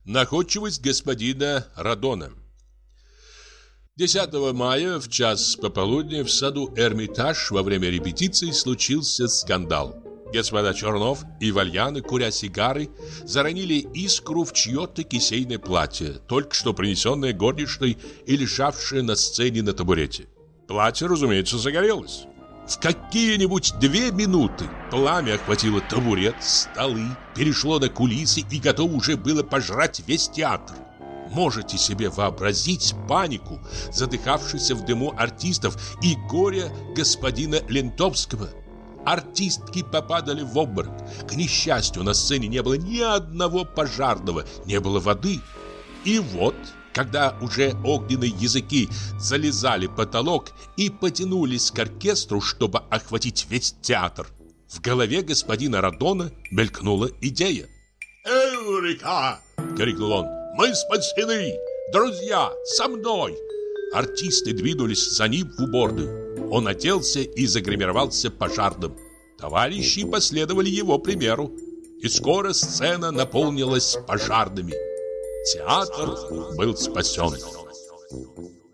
Находчивость господина Радона. 10 мая в час пополудни в саду Эрмитаж во время репетиции случился скандал. Господа Чернов и Вальяны, куря сигары, заронили искру в чье-то кисейное платье, только что принесенное горничной и лежавшее на сцене на табурете. Платье, разумеется, загорелось. В какие-нибудь 2 минуты пламя охватило табурет, столы, перешло на кулисы и готово уже было пожрать весь театр. Можете себе вообразить панику задыхавшихся в дыму артистов и горе господина Лентовского? Артистки попадали в обморок. К несчастью, на сцене не было ни одного пожарного, не было воды. И вот, когда уже огненные языки залезали в потолок и потянулись к оркестру, чтобы охватить весь театр, в голове господина Радона мелькнула идея. «Эврика!» — крикнул он. «Мы спасены! Друзья, со мной!» Артисты двинулись за ним в уборную. Он оделся и загримировался пожарным. Товарищи последовали его примеру. И скоро сцена наполнилась пожарными. Театр был спасен.